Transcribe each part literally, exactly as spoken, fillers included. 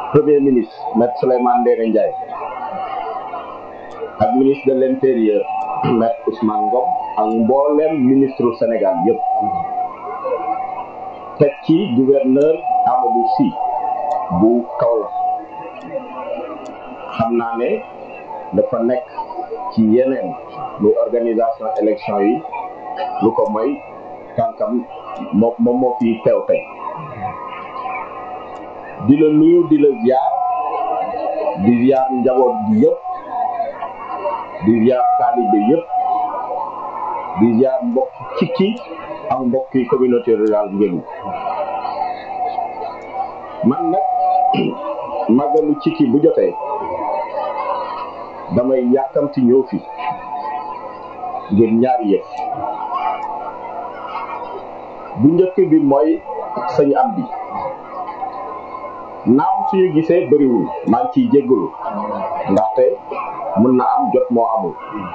premier ministre maître Souleymane Ndéné Ndiaye ak ministre de l'intérieur maître Ousmane Ngom ak mboolem ministre du Sénégal yëpp teg ci gouverneur Amadou Sy bu Kaolack xam naa ne dafa nekk ci yeneen lu organisation élection yi lu ko mooy tànkam moo moom moo fi teew tey di la nuyu di la ziar di ziar njaboot bi yëpp di ziar taalibe yëpp di ziar mbokk Cikki ak mbokki communauté rurale Ngélu man nag màggalu Cikki bu jotee damay yàkkamti ñëw fi ngir ñaari yëf bu njëkk bi mooy sëñ am bi naam suñu gisee bëriwul maa ngi ciy jéggalu ndaxte mën na am jot moo amul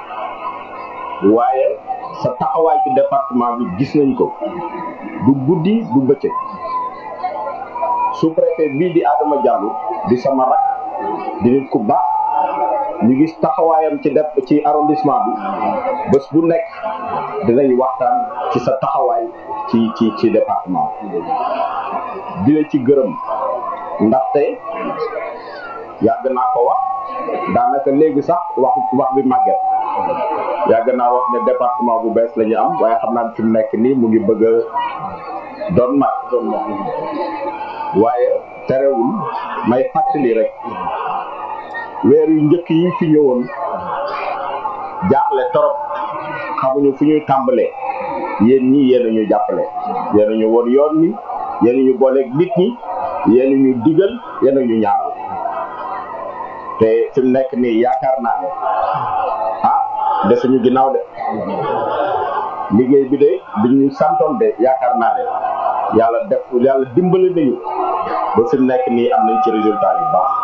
waaye sa taxawaay ci département bi gis nañ ko du guddi du bëccëg sous-préfet bii di Adama Diallo di sama rak di nit ku baax ñu gis taxawaayam ci def ci arrondissement bi bés bu nekk dinañ waxtaan ci sa taxawaay ci ci ci département di la ci gërëm ndaxte yàgg naa ko wax daanaka léegi sax wax wax bi màgget yàgg naa wax ne département bu bees la ñu am waaye xam naa fi mu nekk nii mu ngi bëgg a doon mag doon mag waaye terewul may fàttali rek weer yu njëkk yi fi ñëwoon jaaxle torop xamuñu fu ñuy tàmbalee yéen ñi yéen a ñu jàppale yéen a ñu woon yoon mi yéen a ñu booleeg nit ñi yéen a ñu digal yéen a ñu ñaanal te fi mu nekk nii yaakaar naa ne ah desuñu ginnaaw de liggéey bi de bi ñu santoon de yaakaar naa ne yàlla def yàlla dimbali nañu ba fi mu nekk nii am nañ ci résultat yu baax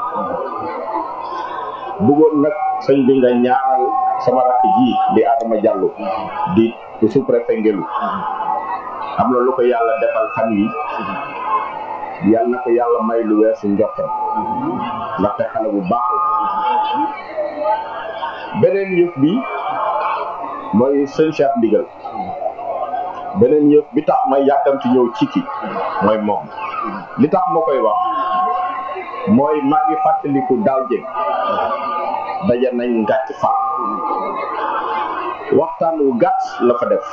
bëggoon nag sëñ bi nga ñaanal sama rakk ji di Adama Diallo di sous-préfet Ngélu am na lu ko yàlla defal fan yi yàlla na ko yàlla may lu weesu njortam ndaxte xale bu baax la beneen yëf bi mooy sëñ Cheikh Ndigal beneen yëf bi tax may yàkkamti ñëw Cikki mooy moom li tax ma koy wax mooy maa ngi fàttaliku daaw jëg daje nañ ngàcc fa waxtaan wu gàtt la fa def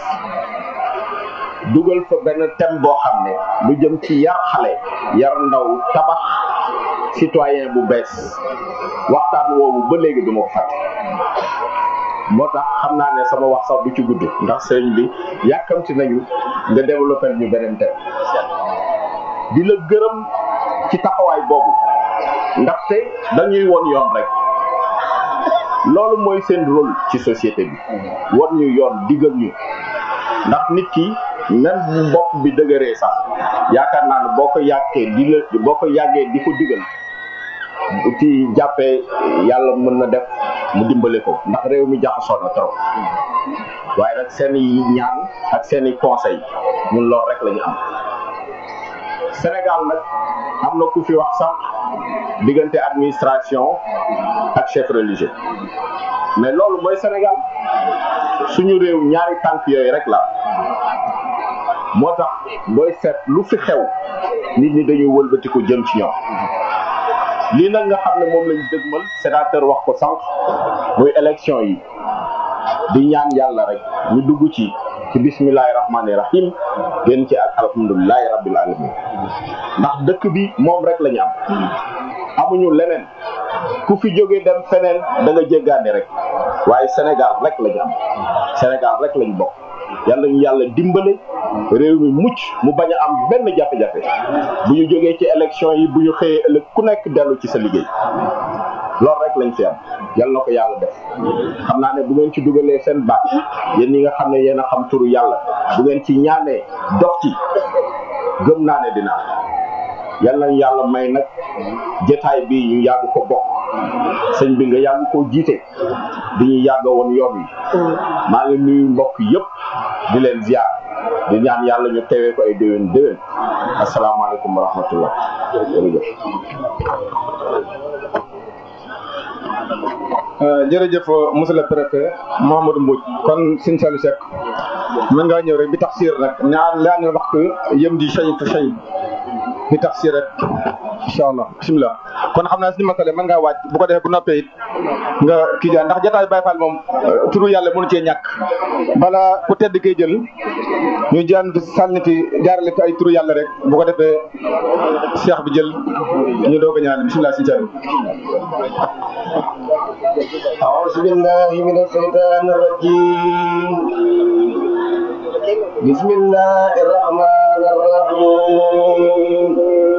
dugal fa benn thème boo xam ne lu jëm ci yar xale yar ndaw tabax citoyen bu bees waxtaan woowu ba léegi du ma ko fàtte moo tax xam naa ne sama wax sax du ci gudd ndax sëriñ bi yàkkamti nañu nga développé ñu beneen thème di la gërëm ci taxawaay boobu ndaxte dañuy won yoon rek loolu mooy seen rôle ci société bi won ñu yoon digal ñu ndax nit ki même bu bopp bi dëgëree sax yaakaar naa ne boo ko yàggee di la boo ko yàggee di ko digal ci jàppee yàlla mën na def mu dimbale ko ndax réew mi jaxasoo na trop waaye nag seen i ñaan ak seen i conseil ñun loolu rek la ñu am Sénégal nag am na ku fi wax sax diggante administration ak chef religieux mais loolu mooy Sénégal suñu réew ñaari tànk yooyu rek la moo tax booy seet lu fi xew nit ñi dañuy wëlbati ko jëm ci ñoom lii nag nga xam ne moom lañ dëgmal sénateur wax ko sànq muy élection yi di ñaan yàlla rek ñu dugg ci ci bismillahi rahmaani rahim génn ci ak alhamdulilahi rabbil alamin ndax dëkk bi moom rek la ñu am amuñu leneen ku fi jógee dem feneen da nga jéggaane rek waaye Sénégal rek la ñu am Sénégal rek lañ bokk yàlla ñu yàlla dimbale réew mi mucc mu bañ a am benn jafe-jafe bu ñu jógee ci élection yi bu ñu xëyee ëllëg ku nekk dellu ci sa liggéey loolu rek lañ fi am yàlla na ko yàlla def xam naa ne bu ngeen ci dugalee seen baat yéen ñi nga xam ne yéen a xam turu yàlla bu ngeen ci ñaanee dox ci gëm naa ne dina yàlla nañu yàlla may nag jotaay bi ñu yàgg ko bokk sëñ bi nga yàgg koo jiite di ñu yàgg woon yoon wi maa ngi nuyu mbokk yëpp di leen ziar di ñaan yàlla ñu teewee ko ay déwén déwén asalaamaaleykum wa rahmatullah jërëjëf jërëjëf monsieur le préfet Mouhamadou Mbodj kon Sëñ Saliou Seck mën ngaa ñëw rek bi tax siir rek ñaar laa ne waxtu yëm di shay fa shay bi tax siir rek incha allah bisimilah kon xam naa suñu masale mën ngaa wàcc bu ko defee bu noppee it nga kii jaa ndax jotaay Baye Fall moom turu yàlla mënu cee ñàkk bala ku tedd koy jël ñu jaan fi sànni fi jaarale fi ay turu yàlla rek bu ko defee cheikh bi jël ñu doog a ñaan bisimilah Sëñ Saliou. أعوذ بالله من الشيطان الرجيم بسم الله الرحمن الرحيم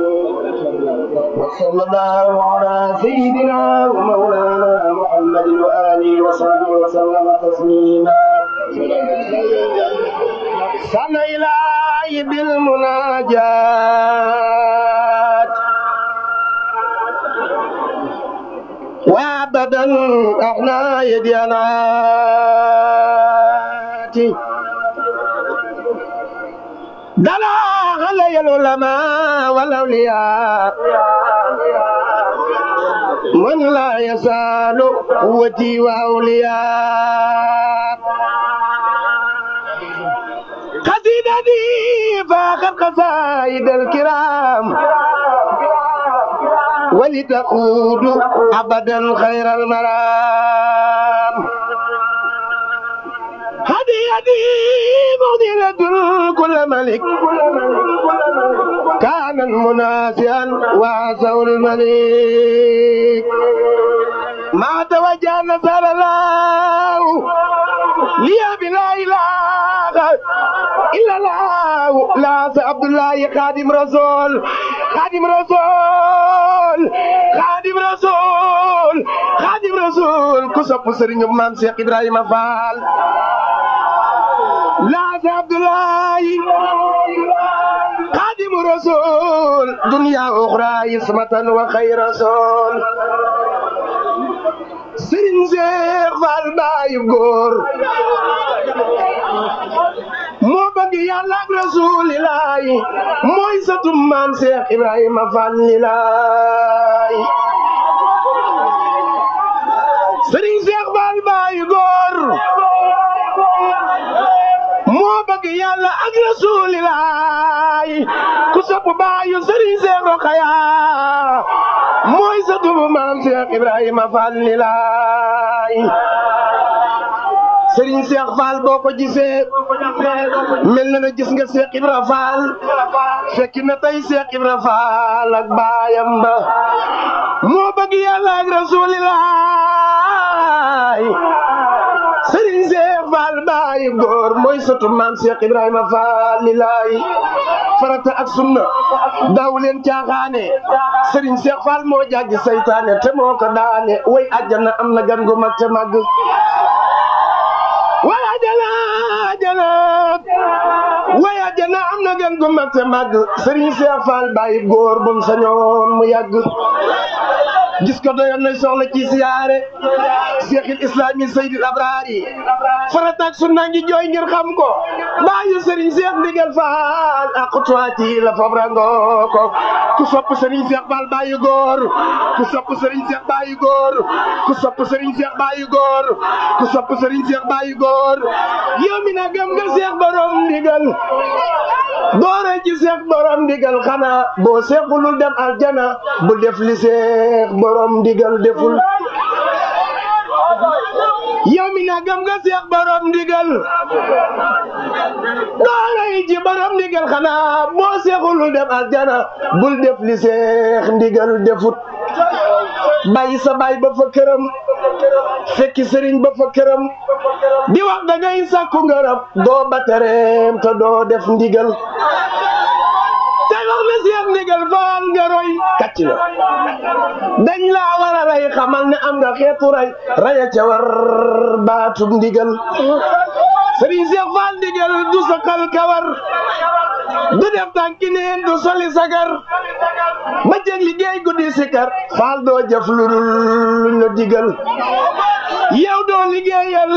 وصلى الله على سيدنا ومولانا محمد وآله وصحبه وسلم تسليما سنة إلهي بالمناجات وابدا احنا يدياناتي دلا علي العلماء والاولياء من لا يزال قوتي واولياء قصيدتي فاخر قصائد الكرام ولتقود أبدا خير المرام هذه هذه مغنية كل ملك كان مناسيا وعسوا الملك ما توجه نصر الله لي بلا إله إلا الله لا عبد الله خادم رسول خادم رسول خادم رسول خادم رسول كسب سرين مام شيخ إبراهيم فال لا عبد الله خادم رسول دنيا أخرى اسمة وخير رسول سرين شيخ فال باي غور moo bëgg yàlla ak rasulilaay mooy satu maam Cheikh Ibrahima Fall lilaay Serigne Cheikh Fall baayu góor moo bëgg yàlla ak rasulilaay ku sopp baayu Serigne Cheikh Rokhaya mooy satu maam Cheikh Ibrahima Fall lilaay Serigne Cheikh Fall boo ko gisee mel na na gis nga Cheikh Ibra Fall fekk na tey Cheikh Ibra Fall ak baayam ba moo bëgg yàlla ak rasulilaay Serigne Cheikh Fall baayu góor mooy sotu maam Cheikh Ibrahima Fall lilaay farata ak sunna daaw leen caaxaane Serigne Cheikh Fall moo jàggi saytaane te moo ko daane way àjjana am na gan gu mag te màgg waya jana jana waya jana am na gan gu mag te màgg Serigne Cheikh Fall bàyyi góor bu mu sañoon mu yàgg gis ko doyoon na soxla ci siyaare Cheikhul Islami Seydil Abrari farataak sunna ngi jooy ngir xam ko bàyyi Serigne Cheikh Ndigal Fall ak tuwaati la fab rango ko ku sopp Serigne Cheikh Fall bàyyi góor ku sopp Serigne Cheikh bàyyi góor ku sopp Serigne Cheikh bàyyi góor ku sopp Serigne Cheikh bàyyi góor yow mi na gëm nga Cheikh borom ndigal doore ci Cheikh borom ndigal xanaa boo seexulul dem aljana bu def li Cheikh borom ndigal deful yow mi na gëm nga Cheikh borom ndigal doore ci borom ndigal xanaa boo seexulul dem aljana bul def li Cheikh ndigal defut bàyyi sa baay ba fa këram fekki sëriñ ba fa këram di wax da ngay sàkku ngërëm doo ba tereem te doo def ndigal tey wax na Cheikh Ndigal Fall nga roy kàcc la dañ laa war a rey xamal ne am nga xeetu rey raya ca war baatub ndigal sëriñ Cheikh Fall Ndigal du sakal kawar du def tànki neen du soli sagar ba jeg liggéey guddi sikar Fall doo jëf lu dul luñ la digal yow doo liggéeyal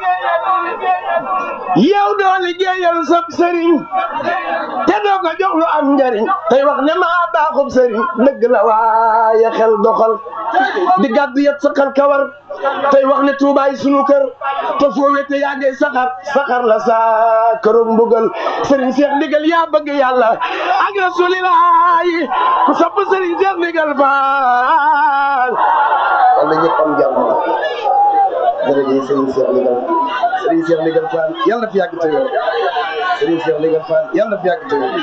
yow doo liggéeyal sab sëriñ te doo ko jox lu am njariñ tey wax ne maa baaxub sëriñ dëgg la waaye xel doxal di gàddu yet sakal kawar tey wax ne tuubaay sunu kër te foo wete yaa ngay saxar saxar la sa këru mbugal Serigne Cheikh Ndigal yaa bëgg yàlla ak rasulilaay ku sopp Serigne Cheikh Ndigal Fall wala ñëpp am jàmm jërëjëf Serigne Cheikh Ndigal Serigne Cheikh Ndigal Fall yàlla na fi yàgg te wér Serigne Cheikh Ndigal Fall yàlla na fi yàgg te wér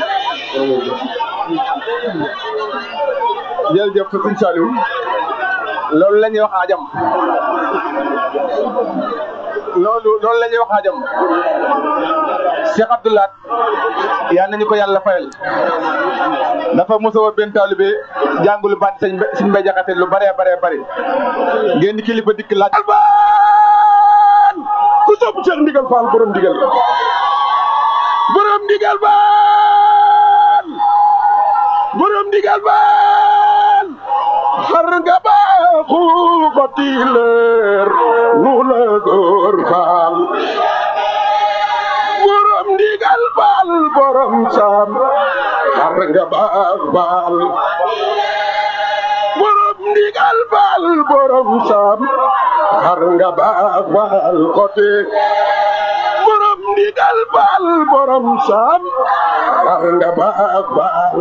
jërëjëf Serigne Saliou loolu la ñuy wax ajam loolu loolu la ñuy wax ajam Cheikh Abdoulaye yal nañu ko yàlla fayal dafa mosoo benn taalibe jàngulu baat sëñ sëñ Mbay Jaxate lu bare bare bare ngeen di kilifa dikk laaj Albaan ku sopp Cheikh Ndigal Fall borom ndigal borom ndigal Fall borom ndigal Fall xar nga baaxu ko tileer nu la góor Fall borom ndigal Fall borom sam xar nga baax Fall borom ndigal Fall borom sam xar nga baax Fall kote borom ndigal Fall borom sam xar nga baax Fall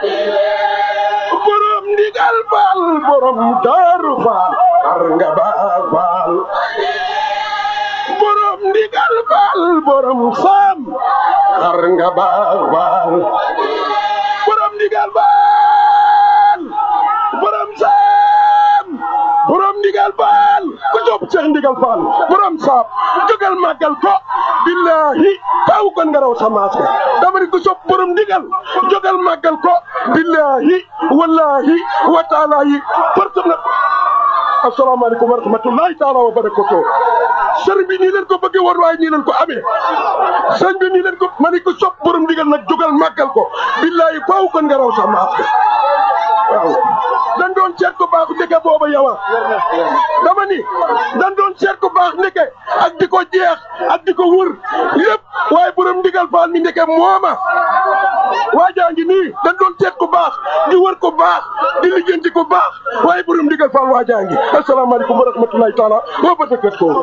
borom ndigal Fall borom Daaru Fall xar nga baax Fall borom ndigal Fall borom sam xar nga baax Fall borom ndigal Fall borom sam borom ndigal Fall ku topp Cheikh Ndigal Fall borom sam jógal màggal ko billahi faaw kon nga raw samaas ko dama ni ku sopp borom ndigal jógal màggal ko billahi wallahi wa taala yi partenaire asalaamaaleykum wa rahmatullahi taala wa barakatuh sëriñ bi nii leen ko bëggee war waaye nii leen ko amee sëriñ bi nii leen ko ma ni ku sopp borom ndigal nag jógal màggal ko billahi faaw kon nga raw samaas ko waaw dan doon seet ko baax ndeke booba yawa dama ni dan doon seet ko baax ndeke ak di ko jeex ak di ko wër lépp waaye borom ndigal Fall mi ndeke mooma waajaa ngi nii dan doon seet ko baax di wër ko baax di lijjanti ko baax waaye borom ndigal Fall waajaa ngi asalaamaaleykum wa rahmatullahi taala wa barakatuh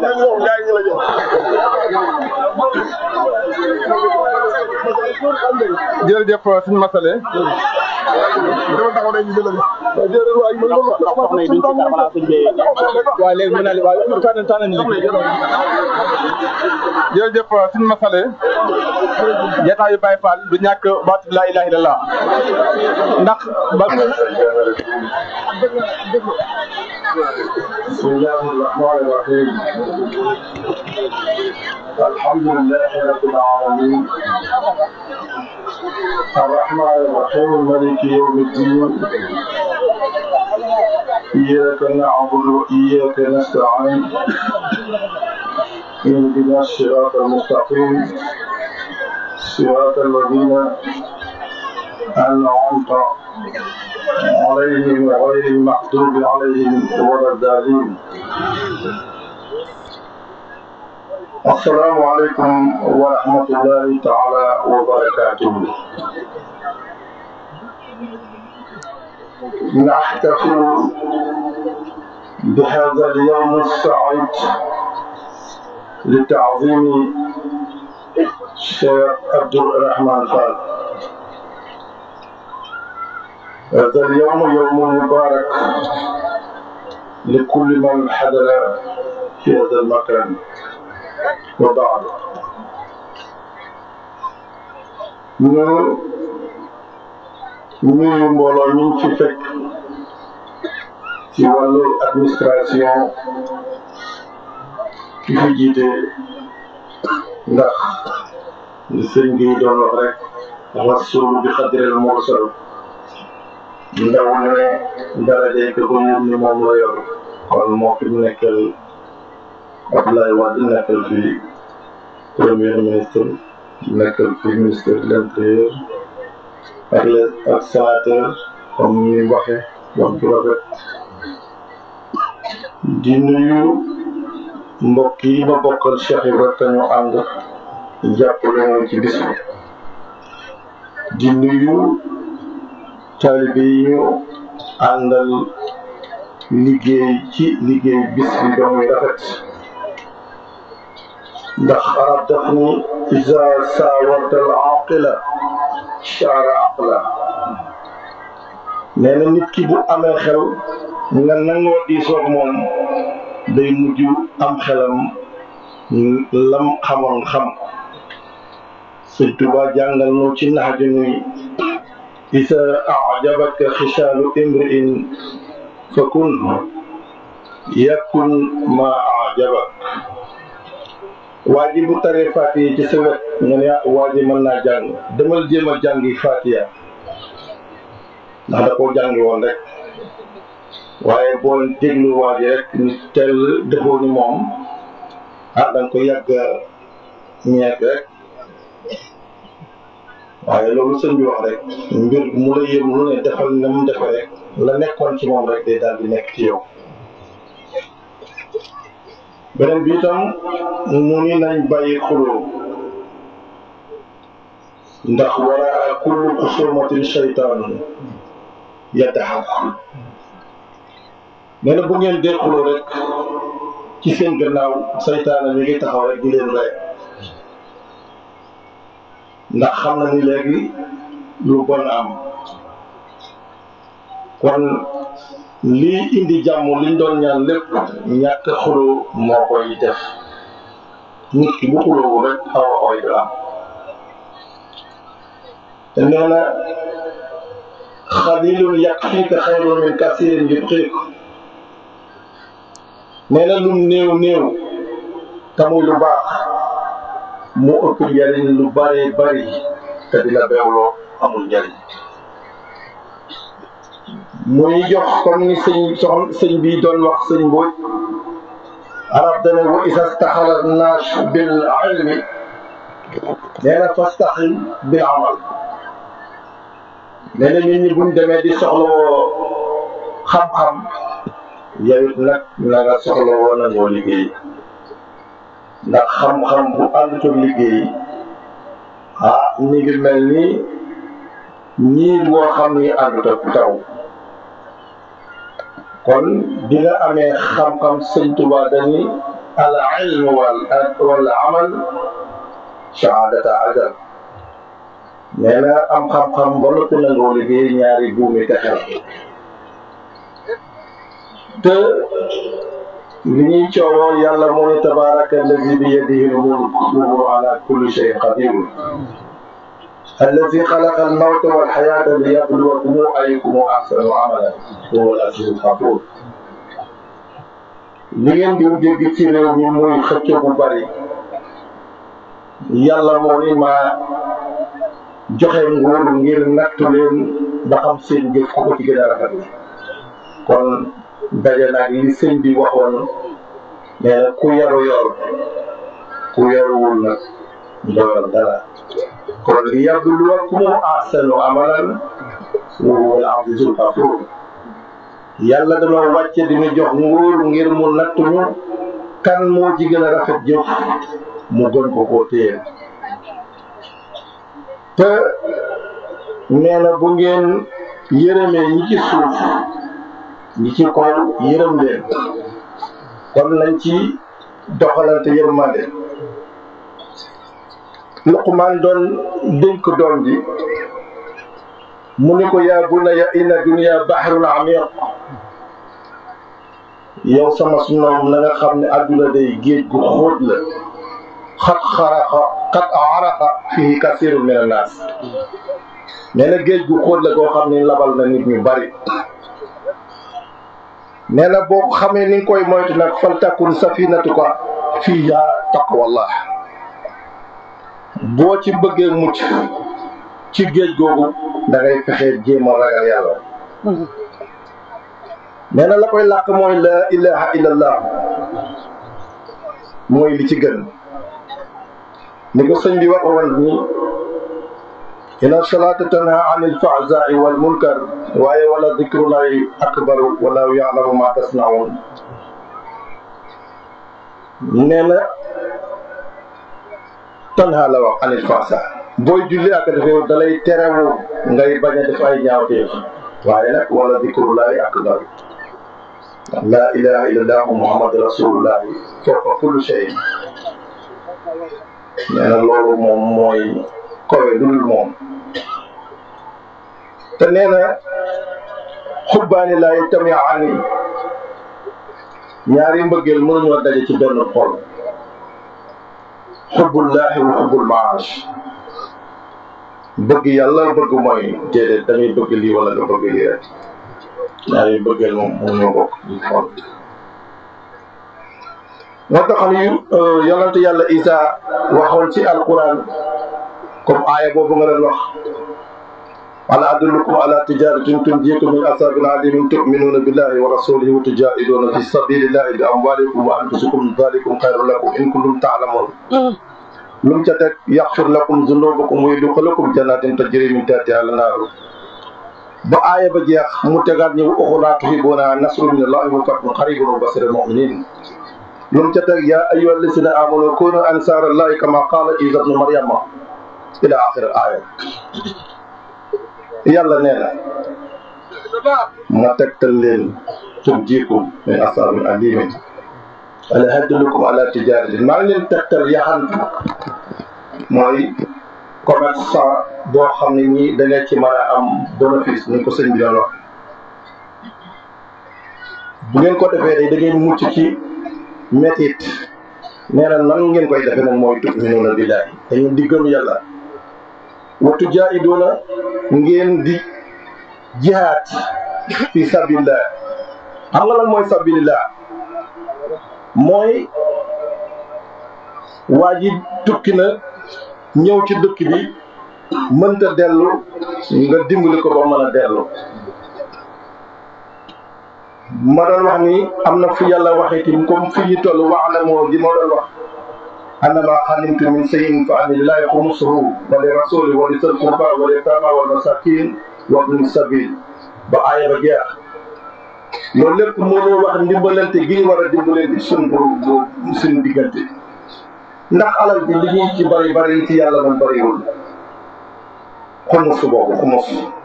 jërëjëf suñu masale waaw léegi mën naa li waaw tànn tànn jërëjëf suñu masale jataayu Baye Fall du ñàkk baatu laa ilaha illallah ndax ba bismillahi rahmani rahim alhamdulillahi rabbil alamin الرحمن الرحيم مالك يوم الدين إياك نعبد وإياك نستعين اهدنا الصراط المستقيم صراط الذين أنعمت عليهم غير المغضوب عليهم ولا الضالين السلام عليكم ورحمة الله تعالى وبركاته نحتفل بهذا اليوم السعيد لتعظيم الشيخ عبد الرحمن فال هذا اليوم يوم مبارك لكل من حضر في هذا المكان وبعد ñu nuyu mbooloo ñu ci fekk ci wàllu administration ki fi jiite ndax li sëñ bi doon wax rek rasul bi xadirel mursal ndaw ne daraje ko ko moom ni moom la yor kon moo fi nekkal Abdoulaye Wade nekkal fi premier ministre nekkal fi ministre de l'intérieur ak les ak sénateur comme ni waxe wax ju rafet di nuyu mbokk yi ma bokkal Cheikh Ibrahima te ñu ànd jàppale ñu ci bis bi di nuyu taalibe yi ñu àndal liggéey ci liggéey bis bi ba muy rafet ndax arab daf ni iza saawarta al aqila shaara aqla nee na nit ki bu amee xel nga nangoo diisoog moom day mujj am xelam lam xamoon xam Sëñ Tuubaa jàngal nu ci nax ju nuy isa ajabaka xisaalu imriin fa kun yakun ma ajabak waa ji bu taree Faatiha ci sa wet nga ne waa ji mën naa jàng demal jéem a jàngi Faatiha ndax da koo jàngi woon rek waaye boo déglu waa ji rek ni teel defoo ni moom ah da nga ko yàgg ñeek rek waaye loolu sëñ bi wax rek mbir mu la yëm lu ne defal na mu defe rek la nekkoon ci moom rek day daal di nekk ci yow beneen bi itam mu ni nañ bàyyi xuloo ndax wara kullu xusumatin shaytaan yaddaxak nee na bu ngeen dee xuloo rek ci seen gannaaw saytaana mi ngi taxaw rek di leen rey ndax xam na ni léegi lu bon am kon lii indi jàmm liñ doon ñaan lépp ñàkk xuloo moo koy def nit ki bu xuloo rek xaw a ooy du am te nee na xalilun yakfiika xayrun min kasiirin yubqiik nee na lum néew néew te muy lu baax mu ëpp njariñ lu bare bari te dina beewloo amul njariñ muy jox comme ni sëñ soxna sëñ bi doon wax sëñ Mbodj arab dana wa isa staxala naas bil ilmi nee na fastaxil bil amal nee na nit ñi buñ demee di soxlawoo xam-xam yow it nag na nga soxlawoo nangoo liggéey ndax xam-xam bu àndutoog liggéey ah mi ngi mel ni ñiir woo xam ni àndutoog taw kon di nga amee xam-xam Sëñ Tuubaa dani al ilm wal wal amal shahadata ajal nee na am xam-xam ba noppi nangoo liggéey ñaari buumi texe la te li ñuy coowoo yàlla moo ne tabaraka allazi bi yadihi al-mulk wa huwa ala kulli shay'in qadir allazi xalaqa al-mawta wal hayata liyabluwakum ayyukum ahsanu amalan wa huwa al-azizul ghafur li ngeen di dégg ci réew mi muy xëcc bu bari yàlla moo ni ma joxe nguur ngir nattu leen ba xam seen jëf ku ko ci gën a rafet kon daje nag li sëñ bi waxoon nee na ku yaru yor ku yaruwul nag doyal dara kon li yabluwakum ahsanu amalan wa huwa al-azizul ghafur yàlla dañoo wàcce di ñu jox nguur ngir mu nattu ñu kan moo ci gën a rafet jëf mu gën ko koo téye te nee na bu ngeen yërëmee ñi ci suuf ñi ci kaw yërëm leen kon nañ ci doxalante yërmande Luqmaan doon dénk doom ji mu ni ko yaa bunayya inna dunya bahrun amiq yow sama sunoom na nga xam ne adduna day géej gu xóot la xat xaraxa xat araqa fii kasiirun min annaas nee na géej gu xóot la koo xam ne labal na nit ñu bari nee na boo xamee ni nga koy moytu nag fal takun safinatuka fiiha taqwallah boo ci bëggee mucc ci géej googu da ngay fexee jéem a ragal yàlla nee na la koy làkk mooy la ilaha illallah mooy li ci gën ni ko sëñ bi waxoon ni inna salaata tanha anil fahsaa'i wal munkar waaye wala dikrullahi akbaru wala ya'lamu ma tasna'un nee na tanha la wax anil fahsaa'i booy julli ak defee dalay terewu ngay bañ a def ay ñaawteef waaye nag wala dikrullahi akbaru laa ilaha illallah muhammad rasulullah fawqa kulli shay nee na loolu moom mooy kowe dul moom te nee na xubbaani laa yajtamiaani ñaari mbëggeel mënuñoo daje ci benn xol xubbullahi wa xubbul maash bëgg yàlla bëgg mooy déedéet da ngay bëgg lii wala nga bëgg lii rek ñaari mbëggeel moom mënuñoo bokk ci xol moo tax ni yonente yàlla Isa waxoon ci alquran comme aaya boobu nga leen wax hal adullukum ala tijaratin tunjiikum min azaabin aliimin tu'minuuna billahi wa rasulihi wa tujaahiduuna fi sabilillahi bi amwaalikum wa anfusikum dhalikum xayrun lakum in kuntum ta'lamuun lu mu ca teg yaxfir lakum zunuubakum wa yudxilkum jannatin tajri min tahtiha al-anhaaru ba aaya ba jeex mu tegaat ñu uxraa tuhibbuuna nasrun minallahi wa fathun qariibun wa bashiril mu'miniin lu mu ca teg yaa ayyuhal lazina aamanuu kuunu ansaarallahi kamaa qaala Iisaa ibnu Maryama ila aaxiri aaya yàlla nee na ma tegtal leen tunjiikum min azaabin aliimin hal adullukum ala tijaaratin maa ngi leen tegtal yaxantu mooy commerçant boo xam ne ñii da nga ci mën a am bénéfice ni ko sëñ bi doon wax bu ngeen ko defee day da ngeen mucc ci métit nee na nan ngeen koy defee nag mooy tu'minuuna billaahi dañu di gëm yàlla wa tujaahiduuna ngeen di jihaad fi sabilillah xam nga lan mooy sabilillah mooy waa ji tukki na ñëw ci dëkk bi mënta dellu nga dimbali ko ba mën a dellu ma doon wax ni am na fu yàlla waxee tim comme fi ñu toll wax la moo di ma doon wax annama ghanimtum min shay'in fa anna lillahi khumsuhu wa li rasuli wa li zil qurba wa li yatama wal masakin wa ibn sabil ba aaya ba jeex loolu lépp mënoo wax ndimbalante gi ñu war a dimbalante suñ bu suñ diggante ndax alal bi li ñuy ci bari bari ci yàlla man bariwul xumus boobu xumus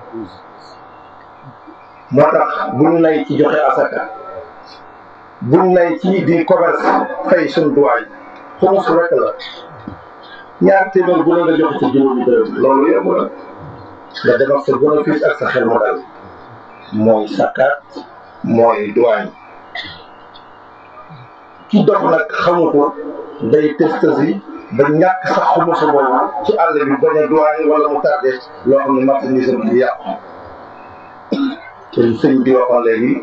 moo tax buñ nay ci joxe asaka buñ nay ci di commerce fay suñ duwaay xumus rek la ñaar téeméer bu ne nga joxe ci juróomi dërëm loolu yomb na nga dem ak sa bénéfice ak sa xel mu dal mooy sakkaat mooy duwaañ ki dox nag xamu ko day testasi ba ñàkk sax xumusa boobu ci àll bi bañ a duwaañ wala mu tardé loo xam ne marchandise am di yàqu te sëñ bi waxoon léegi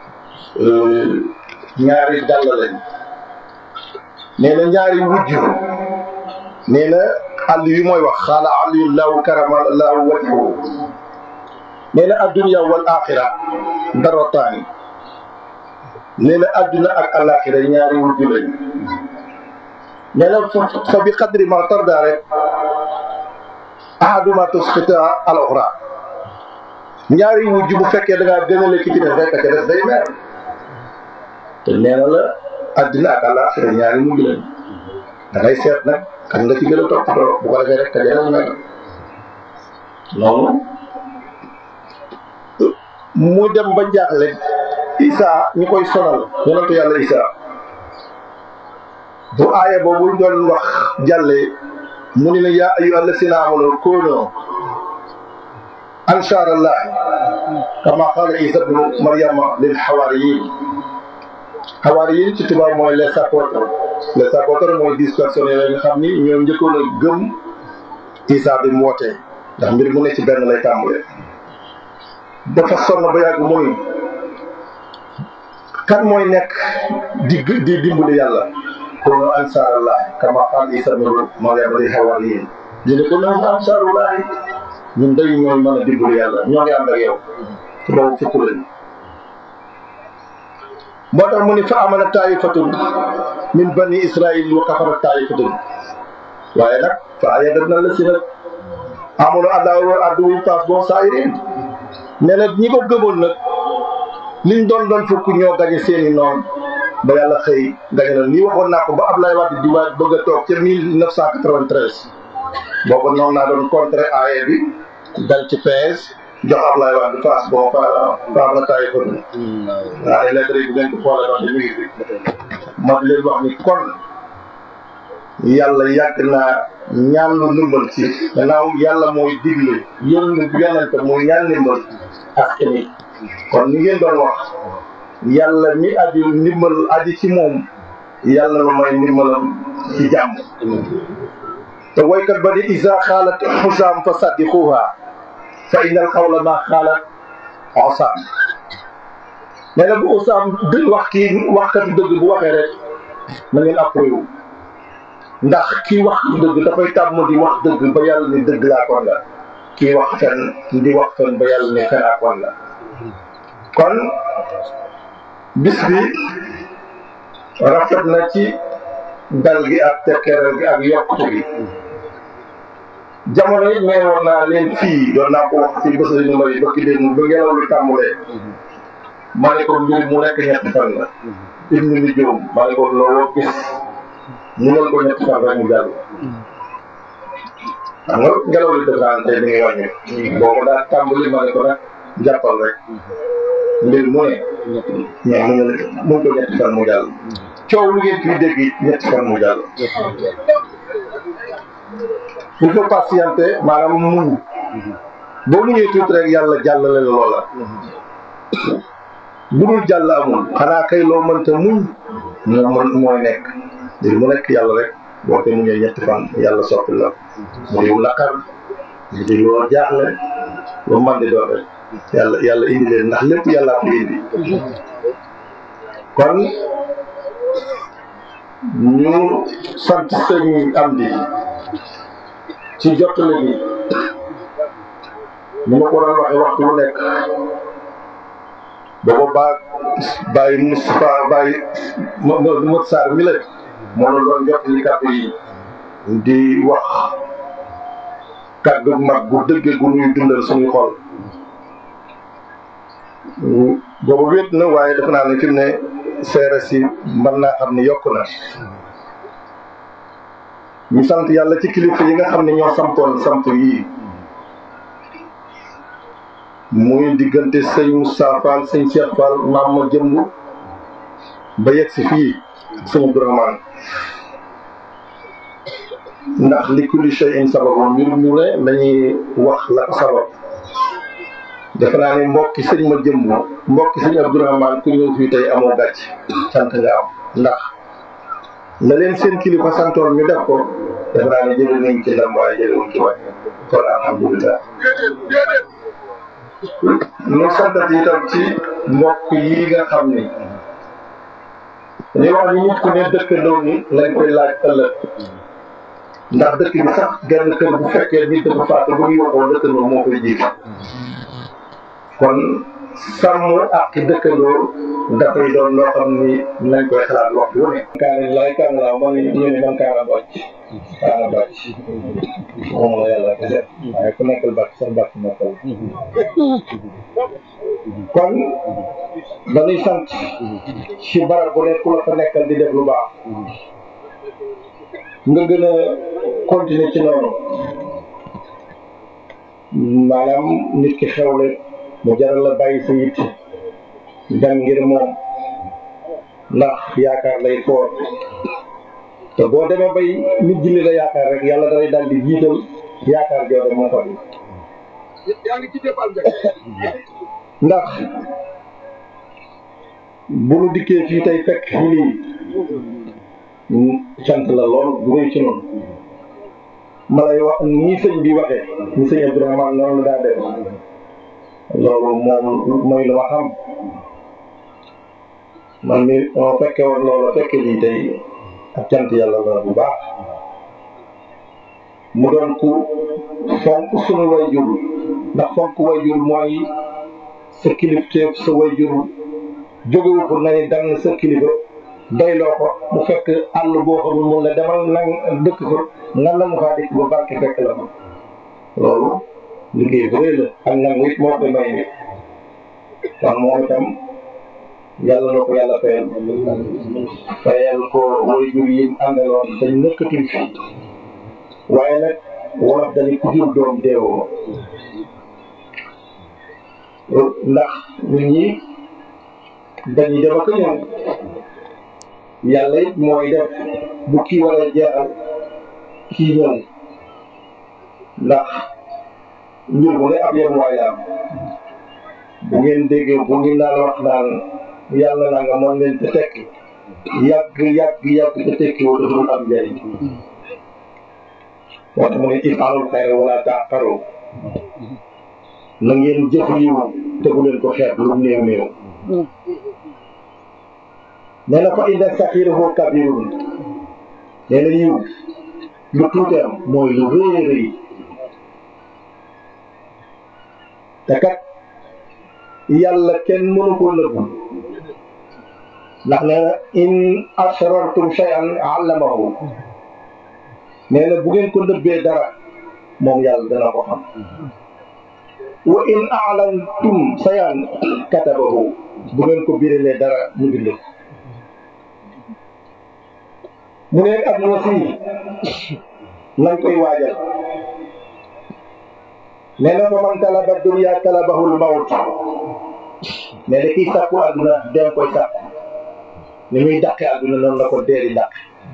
ñaari dàll lañ nee na ñaari wujj nee na àll yi mooy wax xaala aliyu laahu karama laahu wajhu nee na addunya wal axira darataani nee na adduna ak alaxira ñaari wujj lañ nee na fa bi qadri ma tarda rek ahaduma tusqita al uxra ñaari wujj bu fekkee da ngaa gënale ki ci def rek ca des day mer te nee na la adduna ak alaxira ñaari wujj lañ da ngay seet nag kan nga ci gën a toppatoo bu ko defee rek ka jëlee mer noonu mu dem ba jaaxle Isa ñu koy sonal yonentu yàlla Isa bu aaya boobu doon wax jàllee mu ni ne yaa ayyuhal lazina aamanu kuunu ansaarallahi kama qaala Isa ibnu Maryama lil hawaariyiin hawaariyiin ci tubaab mooy les apôtres les apôtres mooy dix personnes yooyu nga xam ni ñoom njëkkoon a gëm Isa bi mu wootee ndax mbir mu ne ci benn lay tàmbalee dafa sonn ba yàgg mu ni kan mooy nekk di di dimbali yàlla kuunu ansaarallahi kama qaala Isa ibnu Maryama lil hawaariyiin ñu ne ko noonu ansaarullahi ñun day ñooy mën a dimbali yàlla ñoo ngi ànd ak yow te boobu fukk lañ moo tax mu ni fa amana taifatun min bani israil wa kafara taifatun waaye nag fa ayyadna lasina amanu allahu aduwwin faas boo saayirin nee na ñi ko gëmoon nag liñ doon doon fukk ñoo gañe seeni noonu ba yàlla xëy gañe na lii waxoon naa ko ba Ablaye Wade di waaj bëgg a toog ca mille neuf cent quatre-vingt-treize boobu noonu naa doon contre A E bi dal ci P S jox Ablaye Wade face boo fa fa la taay ko waaye lettre yi bu ngeen ko xoolee wax mi ngi fi ma di leen wax ni kon yàlla yàgg naa ñaan lu ndimbal ci gannaaw yàlla mooy digle yónni yonente mooy ñaan ndimbal ak tamit kon ni ngeen doon wax yàlla mi aju ndimbal aji ci moom yàlla la may ndimbalam ci jàmm te woykat ba di isa xaalat xusaam fa saddiquha fa innal xawla ma xaalat osaam nee na bu usaam dë wax kii waxkatu dëgg bu waxee rek na ngeen approuvé ndax kii wax dëgg dafay tàmm di wax dëgg ba yàlla ni dëgg laa kon la kii wax fen di wax fen ba yàlla ni fen ak kon la kon bis bi rafet na ci dal gi ak tekkeral gi ak yokkute gi jamono yi meewoon naa leen fii doon naa ko wax ci bés yu may bëkki dén ba ngelaw lu tàmbulee ma ne ko mbir mu nekk ñetti fan la ibnu ni jóom ma ne ko looloo gis mu nal ko ñetti fan rek mu jàll xam nga ngelaw li dëggrante di ngi wàññi boo ko daa tàmbali ma ne ko nag jàppal rek mbir mu ne mais mu ngi mu ko ñetti fan mu jàll coow lu ngeen fii dégg ñetti fan mu jàll il faut patienter maanaam muñ boo muñee tuuti rek yàlla jàllale la loola bu dul jàll amul xanaa kay loo mënta muñ moo mën mooy nekk mbir mu nekk yàlla rek boo ko muñee ñetti fan yàlla soppi la mu diw naqar mu di loo jaaxle lu man di doon rek yàlla yàlla indi leen ndax lépp yàllaa ko indi kon ñu sant sëñ Amdi ci jottali gi ni ma ko doon waxee waxtu bu nekk booba baa bàyyi Moustapha bàyyi Modou Sarr mi la moo la doon jottali kàddu yi di wax kàddu mag gu dëgge gu ñuy dundal suñuy xol boobu wéet na waaye def naa ne fi mu ne seere si mën naa xam ne yokk na ñu sant yàlla ci kilifa yi nga xam ne ñoo sampoon samp yii muy diggante sëñ Moussa Fall sëñ Cheikh Fall maam ma jëmb ba yegg si fii sëñ Abdourahmane ndax li kulli shay'in sababun mbir mu ne dañuy wax la ko sabab defe naa ne mbokki sëñ ma jëmb mbokki sëñ Abdourahmane ku ñëw fii tey amoo gàcc sant nga am ndax la leen seen kilifa santoon ñu def ko defe naa ne jëlee nañ ci ndam waaye jëlee wuñ ci wàññi kon alhamdulilah ñu santat itam ci mbokk yi nga xam ni li wax ni nit ku ne dëkkandoo ni lañ koy laaj ëllëg ndax dëkk bi sax genn kër bu fekkee nit dafa faatu bu ñu waxoo dëkkandoo moo koy jiitu kon sàmm ak dëkkandoo dafay doon loo xam ni nañ koy xalaat waxtu wu ne. kaane lay kaane laa moo ne ñu ne man kaana bocc kaana bocc moom la yàlla ko def waaye ku nekkal bàcc sax bàcc nekkal kon dañuy sant ci barab bu nekk ku la fa nekkal di def lu baax nga gën a continuer ci noonu maanaam nit ki xewle mu jaral la bàyyi sa yitt dem ngir moom ndax yaakaar lay foor te boo demee bay nit ji li la yaakaar rek yàlla dalay daal di jiital yaakaar jooju moo ko di ndax bu nu dikkee fii tey fekk fi lii sant la lool bu rëy ci noonu ma lay wax nii sëñ bi waxee ni sëñ Abdourahmane noonu la daa def loolu moom mooy lu ma xam man mi moo fekke woon loolu fekke lii tey ak cant yàlla la bu baax mu doon ku fonk sunu wayjur ndax fonk wayjur mooy sa kilifteef sa wayjur jógewu pour nga ni dang sa kilifa doyloo ko mu fekk àll boo xamul mun la demal nang dëkk ko nga nangu faa dëkk ba barke fekk la ko loolu liggéey bu rëy la ak nangu it moo koy may nit kon moom itam yàlla na ko yàlla fayal fayal ko waajur yi àndaloon dañ nekkatul fi waaye nag wolof dañu ku jur doom deewoo ndax nit ñi dañuy dem ak ñëw yàlla it mooy def bu kii war a jeexal kii ñëw ndax mbir mu ne ab yem waay la am bu ngeen déggee bu ngeen naan wax naan yàlla naa nga mën leen te tekki yàgg yàgg yàgg te tekki woo dafa am njëriñ moo tax mu ne ifaalul xayra wala taqaru na ngeen jëf yiw te bu leen ko xeeb lu néew néew nee na fa inda saxiirahu kabirun nee na yiw lu tuuteem mooy lu rëy rëy te kat yàlla kenn mënu ko nëbbu ndax nee na in asrartum shay'an allamahu nee na bu ngeen ko nëbbee dara moom yàlla dana ko xam wa in a'lantum shay'an katabahu bu ngeen ko biralee dara mu bind ko mu nekk ak wasi nañ koy waajal nee na fa man talaba dunya talabahul mawt nee na kii sàkku àdduna dem koy sàkk ni muy dàqe àdduna noonu la ko dee di dàq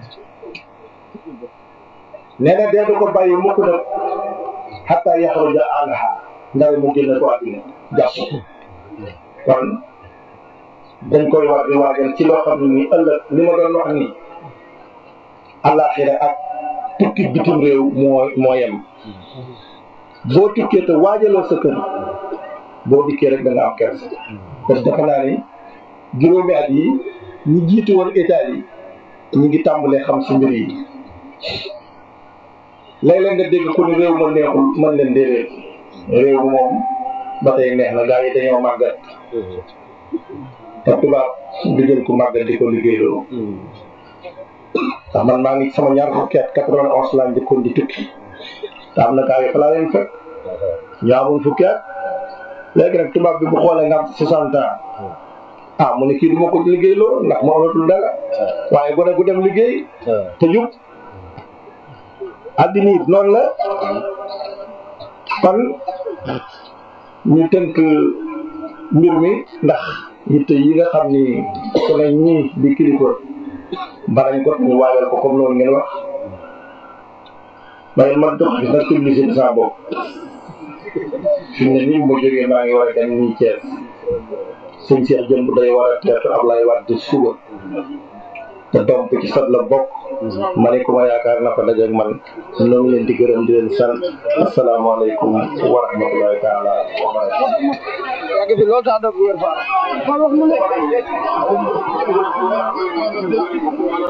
nee na dee du ko bàyyi mukk nag hatta yaxruja anha ndaw mu génn ko àdduna jàpp kon dañ koy war di waajal ci loo xam ne nii ëllëg li ma doon wax nii àllaaxira ak tukki bitim réew moo moo yem boo tukkee te waajaloo sa kër boo dikkee rek da nga am kersa parce que defe naa ni juróomi at yi ñi jiitu woon état yi ñu ngi tàmbalee xam si mbir yi léeg-léeg nga dégg ku ni réew ma neexul mën leen déedéet réew moom ba tey neex na gaa yi dañoo màggat te tubaab di jël ku màggat di ko liggéeyloo ndax man maa ngi sama ñaar fukki at quatre-vingt-onze laa njëkkoon di tukki te am na gaa yi fa laa leen fekk ñu amul fukki at léegi nag tubaab bi bu xoolee nga am soixante ans ah mu ne kii du ma ko liggéeyloo ndax mu amatul dara waaye gone gu dem liggéey te jub àddina it noonu la kon ñu tënk mbir mi ndax yitte yi nga xam ni su ne ñii di kilifa barañ ko ñu waajal ko comme noonu ngeen wax waaye man dox gis nag publicité saa bopp fi mu ne nii mu jógee maa ngi war a dem nii Thiès sëñ Cheikh Jëmb day war a teetu Ablaye Wade suba te doom ci sot la bokk ma ne ko ma yaakaar na ko dajeeg man ñoo ngi leen di gërëm di leen sant asalaamaaleykum wa rahmatulahi taala wa barakatuh